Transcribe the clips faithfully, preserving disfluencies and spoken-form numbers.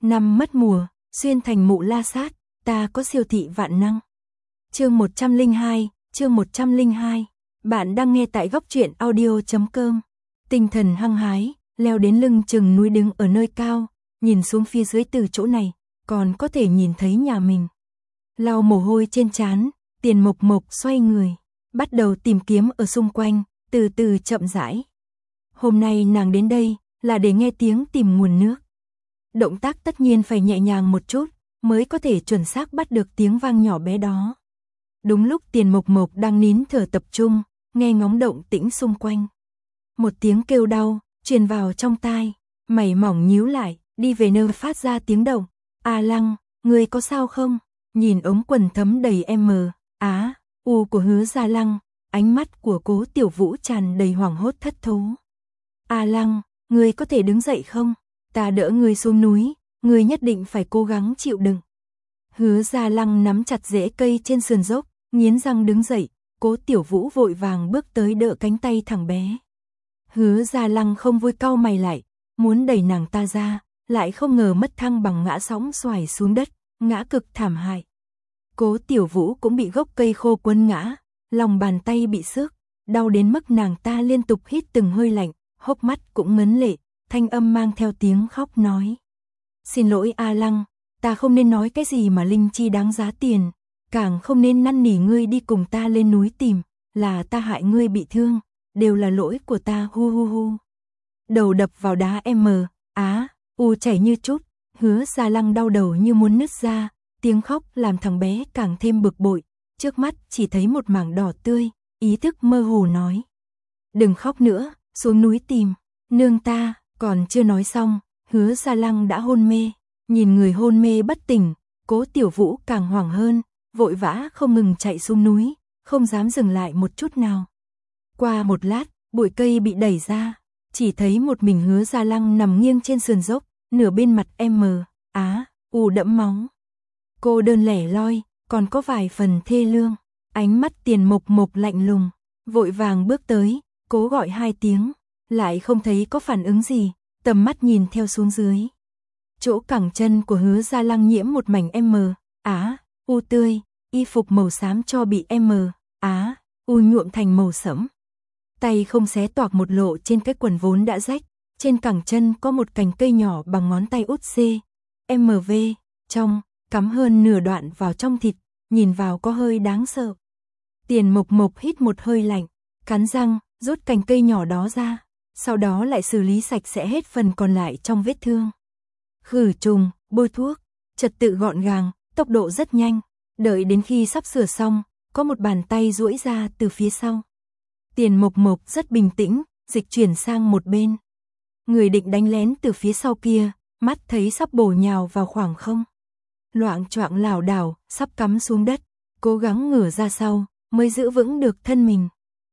Năm mất mùa, xuyên thành mụ la sát, ta có siêu thị vạn năng. Chương một trăm lẻ hai, chương một trăm lẻ hai. Bạn đang nghe tại góc truyện audio chấm com. Tinh thần hăng hái, leo đến lưng chừng núi đứng ở nơi cao, nhìn xuống phía dưới từ chỗ này, còn có thể nhìn thấy nhà mình. Lau mồ hôi trên trán, Tiền Mộc Mộc xoay người, bắt đầu tìm kiếm ở xung quanh, từ từ chậm rãi. Hôm nay nàng đến đây là để nghe tiếng tìm nguồn nước. Động tác tất nhiên phải nhẹ nhàng một chút, mới có thể chuẩn xác bắt được tiếng vang nhỏ bé đó. Đúng lúc Tiền Mộc Mộc đang nín thở tập trung, nghe ngóng động tĩnh xung quanh. Một tiếng kêu đau, truyền vào trong tai, mày mỏng nhíu lại, đi về nơi phát ra tiếng động. A Lăng, ngươi có sao không? Nhìn ống quần thấm đầy M, Á, U của Hứa Gia Lăng, ánh mắt của Cố Tiểu Vũ tràn đầy hoảng hốt thất thố. A Lăng, ngươi có thể đứng dậy không? Ta đỡ ngươi xuống núi, ngươi nhất định phải cố gắng chịu đựng. Hứa Gia Lăng nắm chặt rễ cây trên sườn dốc, nghiến răng đứng dậy, Cố Tiểu Vũ vội vàng bước tới đỡ cánh tay thằng bé. Hứa Gia Lăng không vui cau mày lại, muốn đẩy nàng ta ra, lại không ngờ mất thăng bằng ngã sóng xoài xuống đất, ngã cực thảm hại. Cố Tiểu Vũ cũng bị gốc cây khô quấn ngã, lòng bàn tay bị xước, đau đến mức nàng ta liên tục hít từng hơi lạnh, hốc mắt cũng ngấn lệ, thanh âm mang theo tiếng khóc nói. Xin lỗi A Lăng, ta không nên nói cái gì mà linh chi đáng giá tiền, càng không nên năn nỉ ngươi đi cùng ta lên núi tìm, là ta hại ngươi bị thương, đều là lỗi của ta hu hu hu. Đầu đập vào đá M, Á, U chảy như chút, Hứa Gia Lăng đau đầu như muốn nứt ra, tiếng khóc làm thằng bé càng thêm bực bội, trước mắt chỉ thấy một mảng đỏ tươi, ý thức mơ hồ nói. Đừng khóc nữa, xuống núi tìm, nương ta, còn chưa nói xong, Hứa Gia Lăng đã hôn mê, nhìn người hôn mê bất tỉnh, Cố Tiểu Vũ càng hoảng hơn, vội vã không ngừng chạy xuống núi, không dám dừng lại một chút nào. Qua một lát, bụi cây bị đẩy ra, chỉ thấy một mình Hứa Gia Lăng nằm nghiêng trên sườn dốc, nửa bên mặt M, Á, U đẫm máu. Cô đơn lẻ loi, còn có vài phần thê lương, ánh mắt Tiền Mộc Mộc lạnh lùng, vội vàng bước tới, cố gọi hai tiếng, lại không thấy có phản ứng gì, tầm mắt nhìn theo xuống dưới. Chỗ cẳng chân của Hứa Gia Lăng nhiễm một mảnh M, Á, U tươi, y phục màu xám cho bị M, Á, U nhuộm thành màu sẫm. Tay không xé toạc một lộ trên cái quần vốn đã rách, trên cẳng chân có một cành cây nhỏ bằng ngón tay út C, M V, trong, cắm hơn nửa đoạn vào trong thịt, nhìn vào có hơi đáng sợ. Tiền Mộc Mộc hít một hơi lạnh, cắn răng, rút cành cây nhỏ đó ra, sau đó lại xử lý sạch sẽ hết phần còn lại trong vết thương. Khử trùng, bôi thuốc, trật tự gọn gàng, tốc độ rất nhanh, đợi đến khi sắp sửa xong, có một bàn tay duỗi ra từ phía sau. Tiền Mộc Mộc rất bình tĩnh, dịch chuyển sang một bên. Người định đánh lén từ phía sau kia, mắt thấy sắp bổ nhào vào khoảng không. Loạng choạng lảo đảo, sắp cắm xuống đất, cố gắng ngửa ra sau, mới giữ vững được thân mình.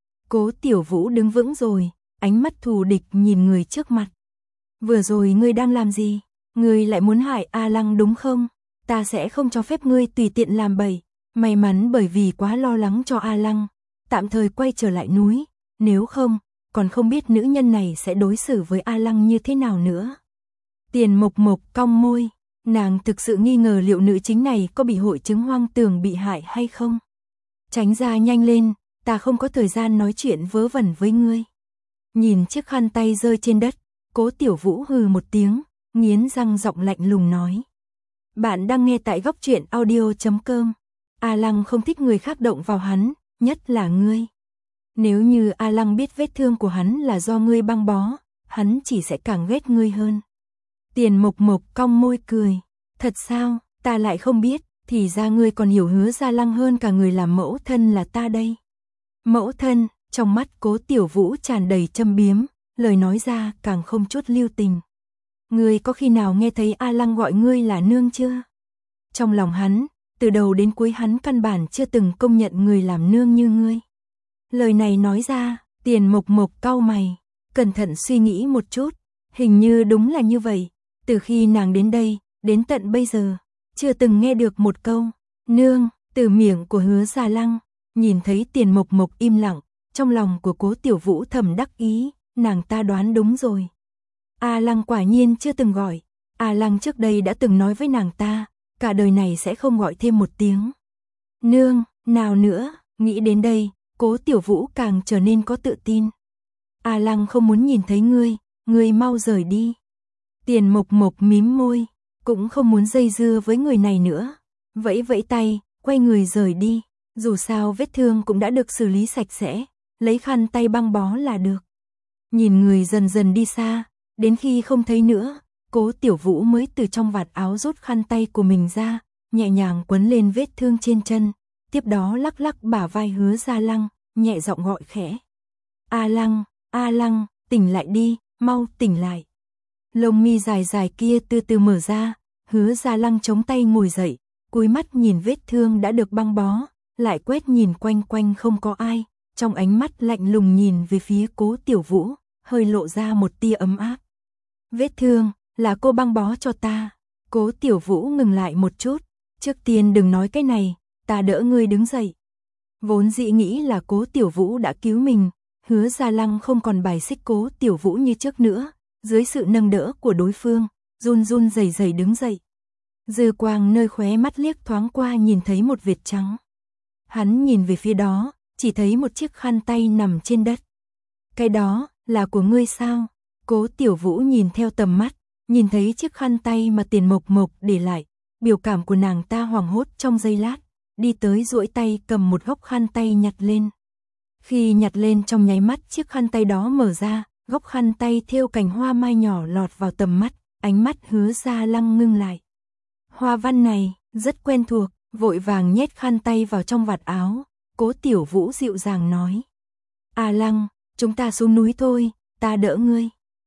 Cố Tiểu Vũ đứng vững rồi, ánh mắt thù địch nhìn người trước mặt. Vừa rồi ngươi đang làm gì? Ngươi lại muốn hại A Lăng đúng không? Ta sẽ không cho phép ngươi tùy tiện làm bậy. May mắn bởi vì quá lo lắng cho A Lăng, tạm thời quay trở lại núi, nếu không, còn không biết nữ nhân này sẽ đối xử với A Lăng như thế nào nữa. Tiền Mộc Mộc cong môi, nàng thực sự nghi ngờ liệu nữ chính này có bị hội chứng hoang tưởng bị hại hay không. Tránh ra nhanh lên, ta không có thời gian nói chuyện vớ vẩn với ngươi. Nhìn chiếc khăn tay rơi trên đất, Cố Tiểu Vũ hừ một tiếng, nghiến răng giọng lạnh lùng nói. Bạn đang nghe tại góc truyện audio chấm com. A Lăng không thích người khác động vào hắn, nhất là ngươi. Nếu như A Lăng biết vết thương của hắn là do ngươi băng bó, hắn chỉ sẽ càng ghét ngươi hơn. Tiền Mộc Mộc cong môi cười. Thật sao, ta lại không biết, thì ra ngươi còn hiểu Hứa Gia Lăng hơn cả người làm mẫu thân là ta đây. Mẫu thân, trong mắt Cố Tiểu Vũ tràn đầy châm biếm, lời nói ra càng không chút lưu tình. Ngươi có khi nào nghe thấy A Lăng gọi ngươi là nương chưa? Trong lòng hắn, từ đầu đến cuối hắn căn bản chưa từng công nhận người làm nương như ngươi. Lời này nói ra, Tiền Mộc Mộc cau mày, cẩn thận suy nghĩ một chút, hình như đúng là như vậy. Từ khi nàng đến đây, đến tận bây giờ, chưa từng nghe được một câu nương từ miệng của Hứa Gia Lăng. Nhìn thấy Tiền Mộc Mộc im lặng, trong lòng của Cố Tiểu Vũ thầm đắc ý, nàng ta đoán đúng rồi. A Lăng quả nhiên chưa từng gọi. A Lăng trước đây đã từng nói với nàng ta, cả đời này sẽ không gọi thêm một tiếng nương, nào nữa, nghĩ đến đây, Cố Tiểu Vũ càng trở nên có tự tin. A Lăng không muốn nhìn thấy ngươi, ngươi mau rời đi. Tiền Mộc Mộc mím môi, cũng không muốn dây dưa với người này nữa. Vẫy vẫy tay, quay người rời đi, dù sao vết thương cũng đã được xử lý sạch sẽ, lấy khăn tay băng bó là được. Nhìn người dần dần đi xa, đến khi không thấy nữa, Cố Tiểu Vũ mới từ trong vạt áo rút khăn tay của mình ra, nhẹ nhàng quấn lên vết thương trên chân, tiếp đó lắc lắc bả vai Hứa Gia Lăng, nhẹ giọng gọi khẽ. A Lăng, A Lăng, tỉnh lại đi, mau tỉnh lại. Lông mi dài dài kia từ từ mở ra, Hứa Gia Lăng chống tay ngồi dậy, cúi mắt nhìn vết thương đã được băng bó, lại quét nhìn quanh quanh không có ai, trong ánh mắt lạnh lùng nhìn về phía Cố Tiểu Vũ, hơi lộ ra một tia ấm áp. Vết thương, là cô băng bó cho ta. Cố Tiểu Vũ ngừng lại một chút, trước tiên đừng nói cái này, ta đỡ ngươi đứng dậy. Vốn dĩ nghĩ là Cố Tiểu Vũ đã cứu mình, Hứa Gia Lăng không còn bài xích Cố Tiểu Vũ như trước nữa, dưới sự nâng đỡ của đối phương, run run rẩy rẩy đứng dậy. Dư quang nơi khóe mắt liếc thoáng qua nhìn thấy một vệt trắng. Hắn nhìn về phía đó, chỉ thấy một chiếc khăn tay nằm trên đất. Cái đó, là của ngươi sao? Cố Tiểu Vũ nhìn theo tầm mắt, nhìn thấy chiếc khăn tay mà Tiền Mộc Mộc để lại, biểu cảm của nàng ta hoảng hốt trong giây lát, đi tới duỗi tay cầm một góc khăn tay nhặt lên. Khi nhặt lên trong nháy mắt chiếc khăn tay đó mở ra, góc khăn tay thêu cành hoa mai nhỏ lọt vào tầm mắt, ánh mắt Hứa Gia Lăng ngưng lại. Hoa văn này, rất quen thuộc, vội vàng nhét khăn tay vào trong vạt áo, Cố Tiểu Vũ dịu dàng nói. A Lăng, chúng ta xuống núi thôi, ta đỡ ngươi.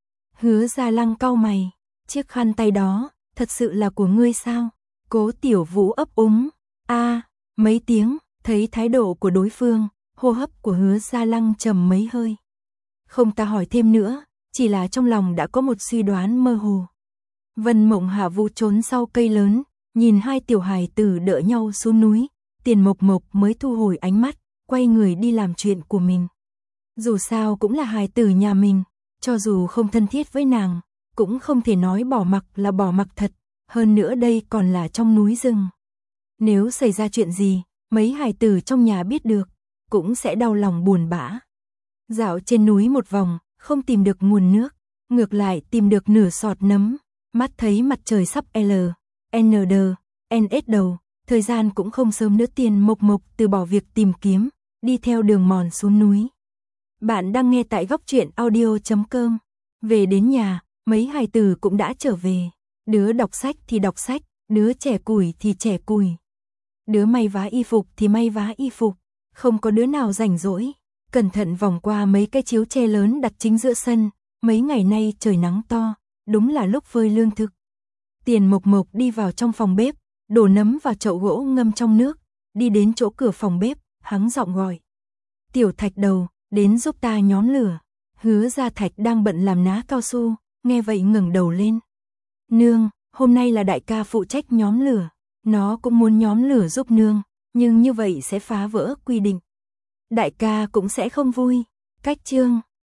Hứa Gia Lăng cau mày, chiếc khăn tay đó, thật sự là của ngươi sao? Cố Tiểu Vũ ấp úng, a mấy tiếng, thấy thái độ của đối phương, hô hấp của Hứa Gia Lăng trầm mấy hơi. Không ta hỏi thêm nữa, chỉ là trong lòng đã có một suy đoán mơ hồ. Vân Mộng Hạ Vũ trốn sau cây lớn, nhìn hai tiểu hài tử đỡ nhau xuống núi, Tiền Mộc Mộc mới thu hồi ánh mắt, quay người đi làm chuyện của mình. Dù sao cũng là hài tử nhà mình, cho dù không thân thiết với nàng, cũng không thể nói bỏ mặc là bỏ mặc thật, hơn nữa đây còn là trong núi rừng. Nếu xảy ra chuyện gì, mấy hài tử trong nhà biết được, cũng sẽ đau lòng buồn bã. Dạo trên núi một vòng, không tìm được nguồn nước, ngược lại tìm được nửa sọt nấm, mắt thấy mặt trời sắp L, N D, N S đầu, thời gian cũng không sớm nữa. Tiền Mộc Mộc từ bỏ việc tìm kiếm, đi theo đường mòn xuống núi. Bạn đang nghe tại góc truyện audio chấm com. Về đến nhà, mấy hài tử cũng đã trở về. Đứa đọc sách thì đọc sách, đứa trẻ củi thì trẻ củi. Đứa may vá y phục thì may vá y phục, không có đứa nào rảnh rỗi. Cẩn thận vòng qua mấy cái chiếu tre lớn đặt chính giữa sân, mấy ngày nay trời nắng to, đúng là lúc phơi lương thực. Tiền Mộc Mộc đi vào trong phòng bếp, đổ nấm vào chậu gỗ ngâm trong nước, đi đến chỗ cửa phòng bếp, hắng giọng gọi. Tiểu Thạch Đầu, đến giúp ta nhóm lửa. Hứa Gia Thạch đang bận làm ná cao su, nghe vậy ngẩng đầu lên. Nương, hôm nay là đại ca phụ trách nhóm lửa, nó cũng muốn nhóm lửa giúp nương, nhưng như vậy sẽ phá vỡ quy định. Đại ca cũng sẽ không vui. Cách chương